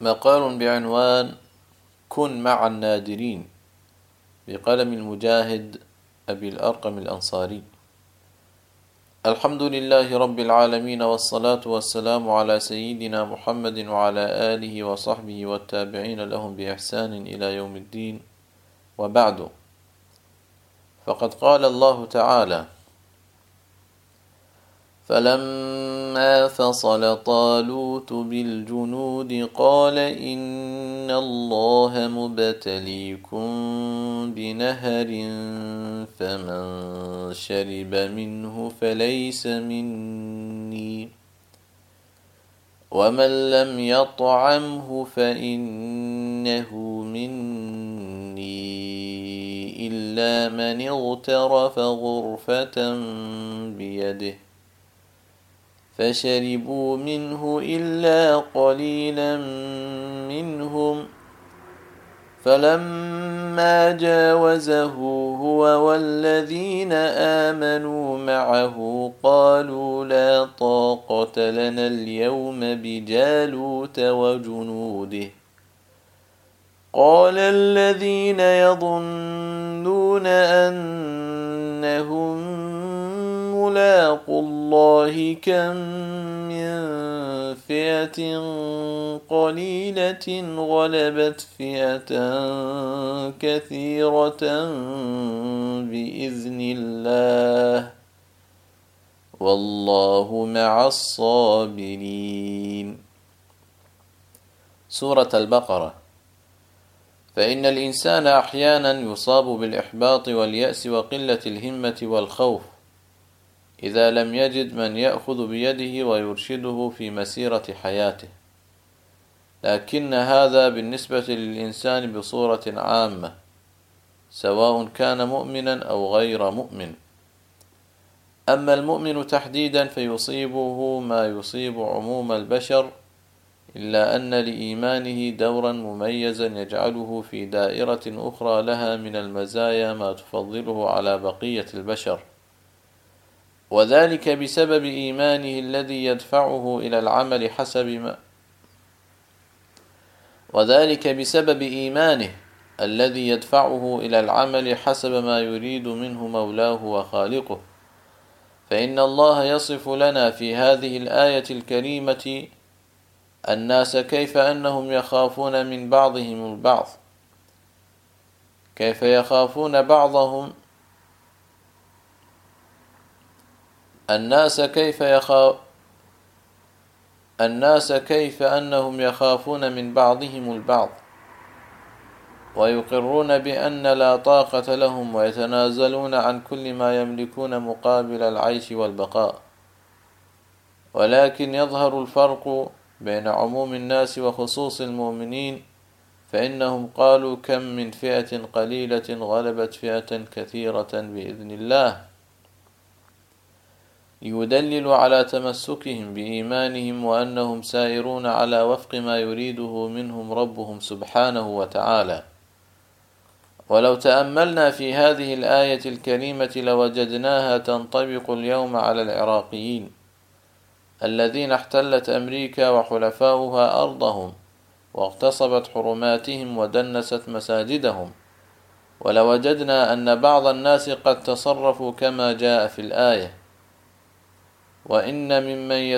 مقال بعنوان كن مع النادرين بقلم المجاهد أبي الأرقم الأنصاري. الحمد لله رب العالمين، والصلاة والسلام على سيدنا محمد وعلى آله وصحبه والتابعين لهم بإحسان إلى يوم الدين، وبعد. فقد قال الله تعالى: فلما فصل طالوت بالجنود قال إن الله مبتليكم بنهر فمن شرب منه فليس مني ومن لم يطعمه فإنه مني إلا من اغترف غرفة بيده فشربوا منه إلا قليلا منهم، فلما جاوزه هو والذين آمنوا معه قالوا لا طاقة لنا اليوم بجالوت وجنوده. قال الذين يظنون أنهم ملاقوا الله كم من فئة قليلة غلبت فئة كثيرة بإذن الله والله مع الصابرين. سورة البقرة. فإن الإنسان أحيانا يصاب بالإحباط واليأس وقلة الهمة والخوف إذا لم يجد من يأخذ بيده ويرشده في مسيرة حياته، لكن هذا بالنسبة للإنسان بصورة عامة، سواء كان مؤمنا أو غير مؤمن. أما المؤمن تحديدا فيصيبه ما يصيب عموم البشر، إلا أن لإيمانه دورا مميزا يجعله في دائرة أخرى لها من المزايا ما تفضله على بقية البشر، وذلك بسبب إيمانه الذي يدفعه إلى العمل حسب ما يريد منه مولاه وخالقه. فإن الله يصف لنا في هذه الآية الكريمة الناس كيف أنهم يخافون من بعضهم البعض، كيف يخافون بعضهم الناس كيف أنهم يخافون من بعضهم البعض ويقرون بأن لا طاقة لهم، ويتنازلون عن كل ما يملكون مقابل العيش والبقاء. ولكن يظهر الفرق بين عموم الناس وخصوص المؤمنين، فإنهم قالوا كم من فئة قليلة غلبت فئة كثيرة بإذن الله، يدلل على تمسكهم بإيمانهم وأنهم سائرون على وفق ما يريده منهم ربهم سبحانه وتعالى. ولو تأملنا في هذه الآية الكريمة لوجدناها تنطبق اليوم على العراقيين الذين احتلت أمريكا وحلفاؤها أرضهم واغتصبت حرماتهم ودنست مساجدهم، ولوجدنا أن بعض الناس قد تصرفوا كما جاء في الآية. وإن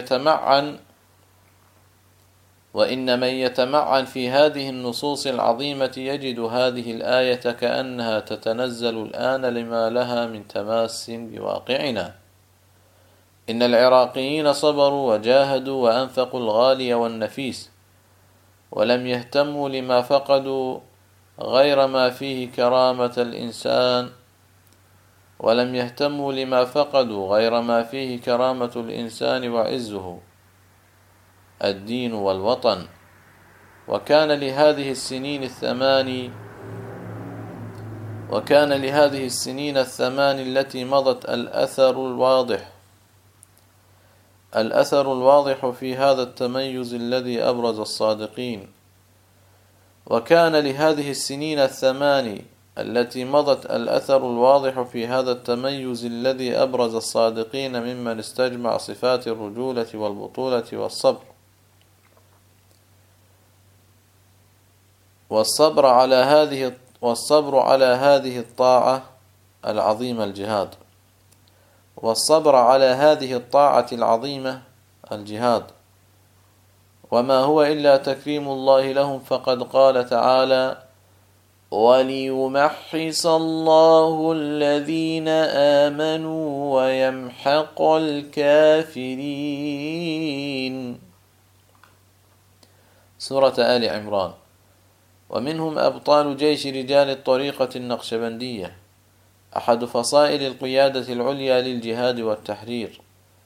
من يتمعن في هذه النصوص العظيمة يجد هذه الآية كأنها تتنزل الآن لما لها من تماس بواقعنا. إن العراقيين صبروا وجاهدوا وأنفقوا الغالي والنفيس، ولم يهتموا لما فقدوا غير ما فيه كرامة الإنسان وعزه، الدين والوطن. وكان لهذه السنين الثمان التي مضت الأثر الواضح في هذا التميز الذي أبرز الصادقين. وكان لهذه السنين الثمان التي مضت الأثر الواضح في هذا التميز الذي أبرز الصادقين ممن استجمع صفات الرجولة والبطولة والصبر. والصبر على هذه الطاعة العظيمة الجهاد. والصبر على هذه الطاعة العظيمة الجهاد، وما هو إلا تكريم الله لهم، فقد قال تعالى: وليمحص الله الذين آمنوا ويمحق الكافرين. سورة آل عمران. ومنهم أبطال جيش رجال الطريقة النقشبندية، أحد فصائل القيادة العليا للجهاد والتحرير،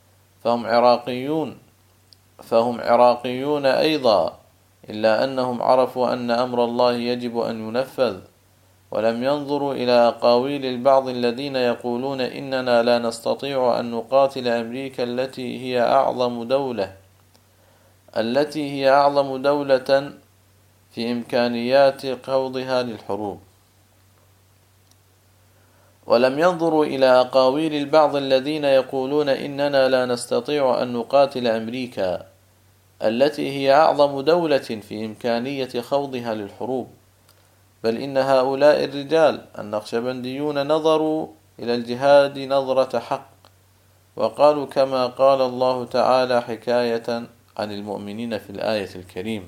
فهم عراقيون أيضا، إلا أنهم عرفوا أن أمر الله يجب أن ينفذ، ولم ينظروا إلى أقاويل البعض الذين يقولون إننا لا نستطيع أن نقاتل أمريكا التي هي أعظم دولة في إمكانيات خوضها للحروب. ولم ينظروا إلى أقاويل البعض الذين يقولون إننا لا نستطيع أن نقاتل أمريكا التي هي أعظم دولة في إمكانية خوضها للحروب، بل إن هؤلاء الرجال النقشبنديون نظروا إلى الجهاد نظرة حق، وقالوا كما قال الله تعالى حكاية عن المؤمنين في الآية الكريمة: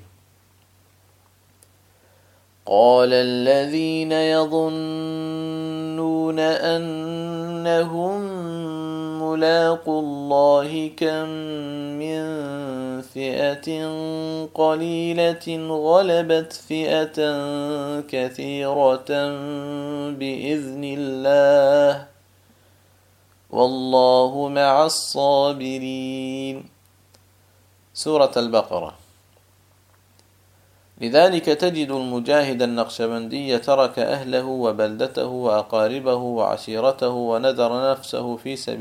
قال الذين يظنون أنهم ملاقو الله كم من فئة قليلة غلبت فئة كثيرة بإذن الله والله مع الصابرين. سورة البقرة. لذلك تجد المجاهد النقشبندي ترك أهله وبلدته وأقاربه وعشيرته ونذر نفسه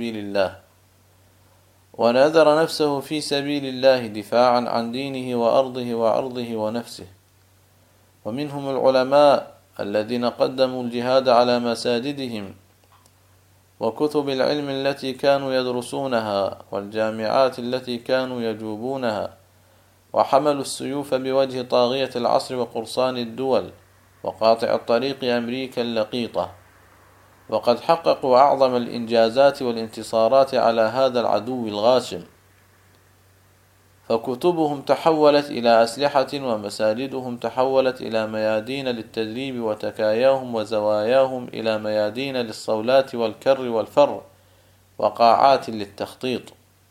في سبيل الله دفاعا عن دينه وأرضه وعرضه ونفسه. ومنهم العلماء الذين قدموا الجهاد على مساجدهم وكتب العلم التي كانوا يدرسونها والجامعات التي كانوا يجوبونها، وحملوا السيوف بوجه طاغية العصر وقرصان الدول وقاطع الطريق أمريكا اللقيطة، وقد حققوا أعظم الإنجازات والانتصارات على هذا العدو الغاشم. فكتبهم تحولت إلى أسلحة، ومساجدهم تحولت إلى ميادين للتدريب، وتكاياهم وزواياهم إلى ميادين للصولات والكر والفر، وقاعات للتخطيط.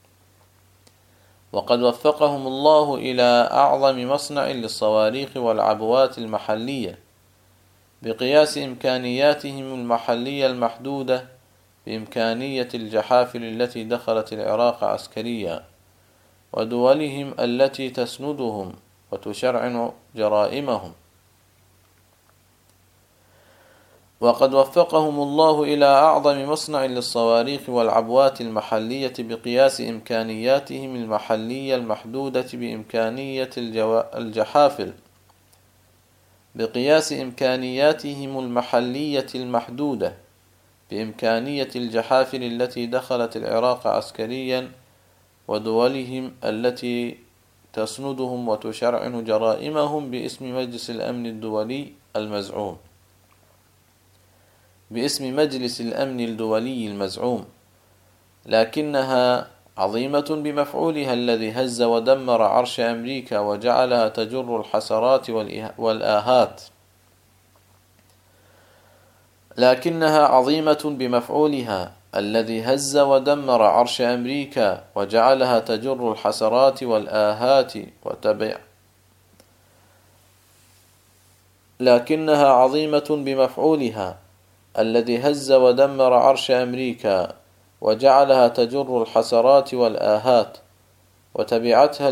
وقد وفقهم الله إلى أعظم مصنع للصواريخ والعبوات المحلية بقياس إمكانياتهم المحلية المحدودة بإمكانية الجحافل التي دخلت العراق عسكريا، ودولهم التي تسندهم وتشرعن جرائمهم. وقد وفقهم الله إلى أعظم مصنع للصواريخ والعبوات المحلية بقياس إمكانياتهم المحلية المحدودة بإمكانية الجحافل التي دخلت العراق عسكريا، ودولهم التي تسندهم وتشرعن جرائمهم باسم مجلس الأمن الدولي المزعوم، لكنها عظيمة بمفعولها الذي هز ودمر عرش أمريكا وجعلها تجر الحسرات والآهات. لكنها عظيمة بمفعولها الذي هز ودمر عرش أمريكا وجعلها تجر الحسرات والآهات لكنها عظيمة بمفعولها الذي هز ودمر عرش أمريكا وجعلها تجر الحسرات والآهات، وتبعتها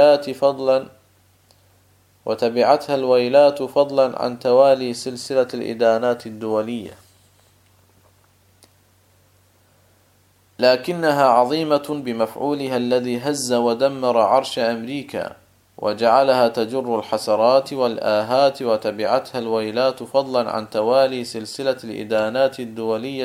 الويلات فضلا عن توالي سلسلة الإدانات الدولية. لكنها عظيمة بمفعولها الذي هز ودمر عرش أمريكا وجعلها تجر الحسرات والآهات، وتبعتها الويلات فضلا عن توالي سلسلة الإدانات الدولية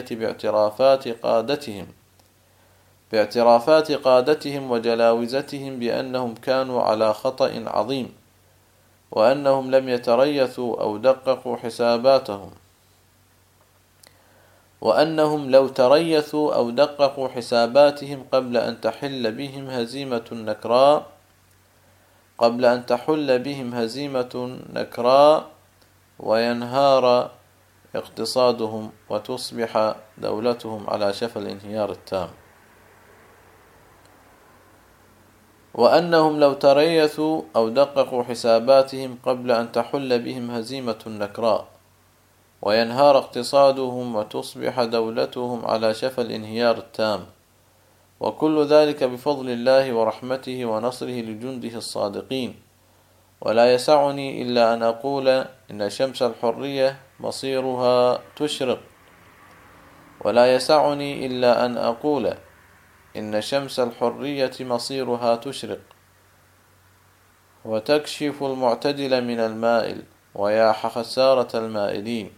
باعترافات قادتهم وجلاوزتهم بأنهم كانوا على خطأ عظيم، وأنهم لم يتريثوا أو دققوا حساباتهم، وأنهم لو تريثوا أو دققوا حساباتهم قبل أن تحل بهم هزيمة نكراء وينهار اقتصادهم وتصبح دولتهم على شفا الانهيار التام. وأنهم لو تريثوا أو دققوا حساباتهم قبل أن تحل بهم هزيمة نكراء وينهار اقتصادهم وتصبح دولتهم على شفا الانهيار التام، وكل ذلك بفضل الله ورحمته ونصره لجنده الصادقين. ولا يسعني إلا أن أقول إن شمس الحرية مصيرها تشرق، ولا يسعني إلا أن أقول إن شمس الحرية مصيرها تشرق وتكشف المعتدل من المائل، ويا خسارة المائلين.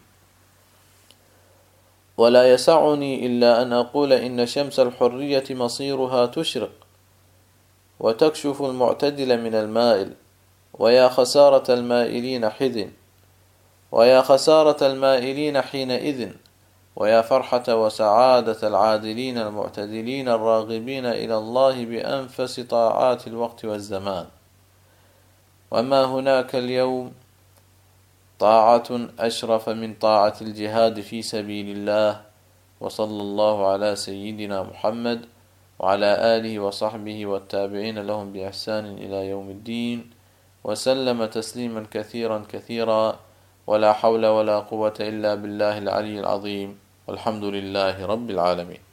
ولا يسعني إلا أن أقول إن شمس الحرية مصيرها تشرق وتكشف المعتدل من المائل، ويا خسارة المائلين ويا خسارة المائلين حينئذ، ويا فرحة وسعادة العادلين المعتدلين الراغبين إلى الله بأنفس طاعات الوقت والزمان. وما هناك اليوم طاعة أشرف من طاعة الجهاد في سبيل الله. وصلى الله على سيدنا محمد وعلى آله وصحبه والتابعين لهم بإحسان إلى يوم الدين، وسلم تسليما كثيرا كثيرا، ولا حول ولا قوة إلا بالله العلي العظيم، والحمد لله رب العالمين.